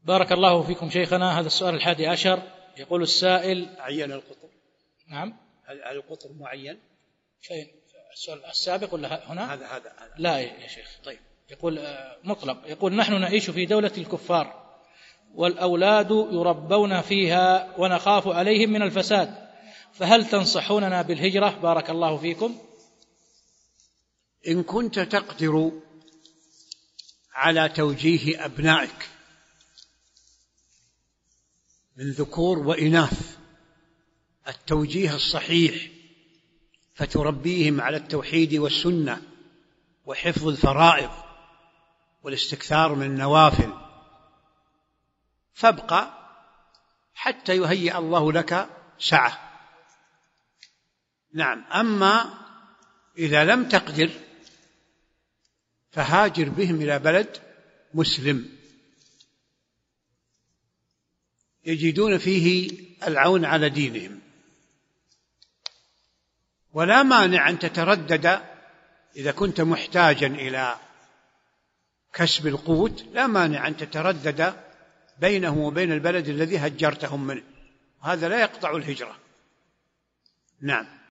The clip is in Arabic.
بارك الله فيكم شيخنا. هذا السؤال 11 يقول السائل: عين القطر؟ نعم. هل القطر معين؟ فين السؤال السابق ولا هنا؟ هذا لا يا شيخ. طيب. يقول مطلق. يقول: نحن نعيش في دولة الكفار والأولاد يربون فيها ونخاف عليهم من الفساد، فهل تنصحوننا بالهجرة؟ بارك الله فيكم. إن كنت تقدر على توجيه أبنائك من ذكور وإناث التوجيه الصحيح فتربيهم على التوحيد والسنة وحفظ الفرائض والاستكثار من النوافل، فابقى حتى يهيئ الله لك سعة. نعم. أما إذا لم تقدر فهاجر بهم إلى بلد مسلم يجدون فيه العون على دينهم. ولا مانع أن تتردد إذا كنت محتاجا إلى كسب القوت، لا مانع أن تتردد بينه وبين البلد الذي هجرتهم منه، وهذا لا يقطع الهجرة. نعم.